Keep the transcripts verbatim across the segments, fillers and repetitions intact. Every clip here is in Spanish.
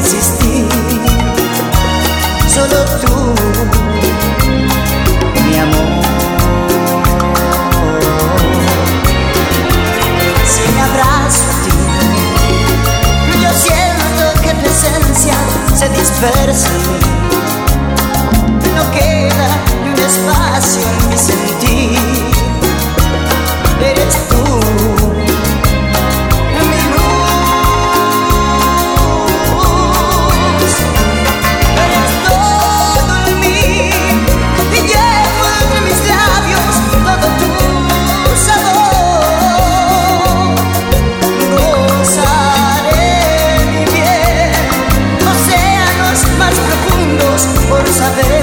existir, solo tú, mi amor. Si me abrazo a ti, yo siento que tu esencia se dispersa en mí. No queda ni un espacio en mi sentir. Eres tú, mi luz. Eres todo en mí y llevo entre mis labios todo tu sabor. Gozaré mi bien, océanos más profundos por saber.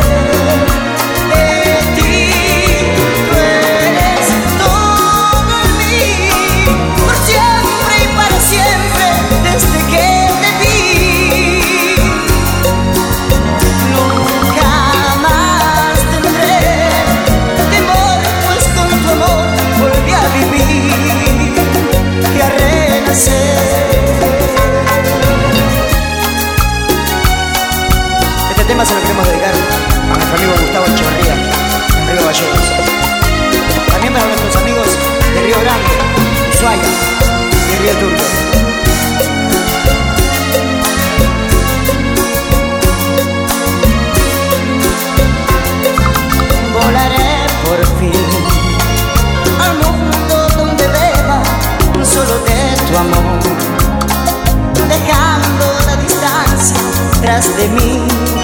Este tema se lo queremos dedicar a nuestro amigo Gustavo Echeverría, en Río Gallegos. También para nuestros amigos de Río Grande, Ushuaia y Río Turbio. Volaré por fin al mundo donde beba solo de tu amor, dejando la distancia tras de mí.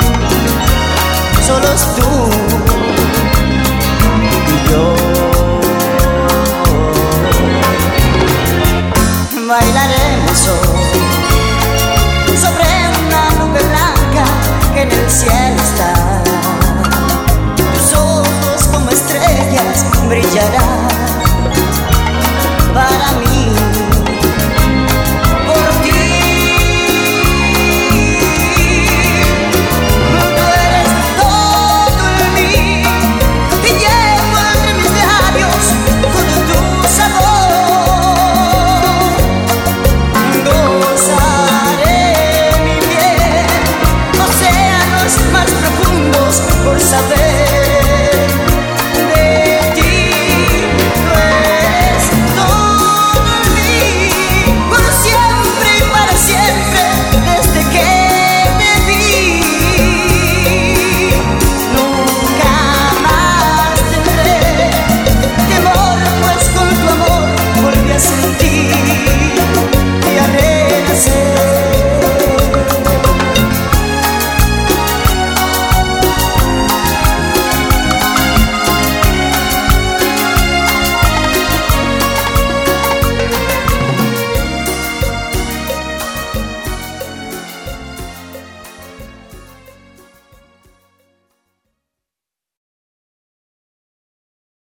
Solo es tú y yo. Bailaremos hoy sobre una nube blanca que en el cielo está. Tus ojos como estrellas brillarán.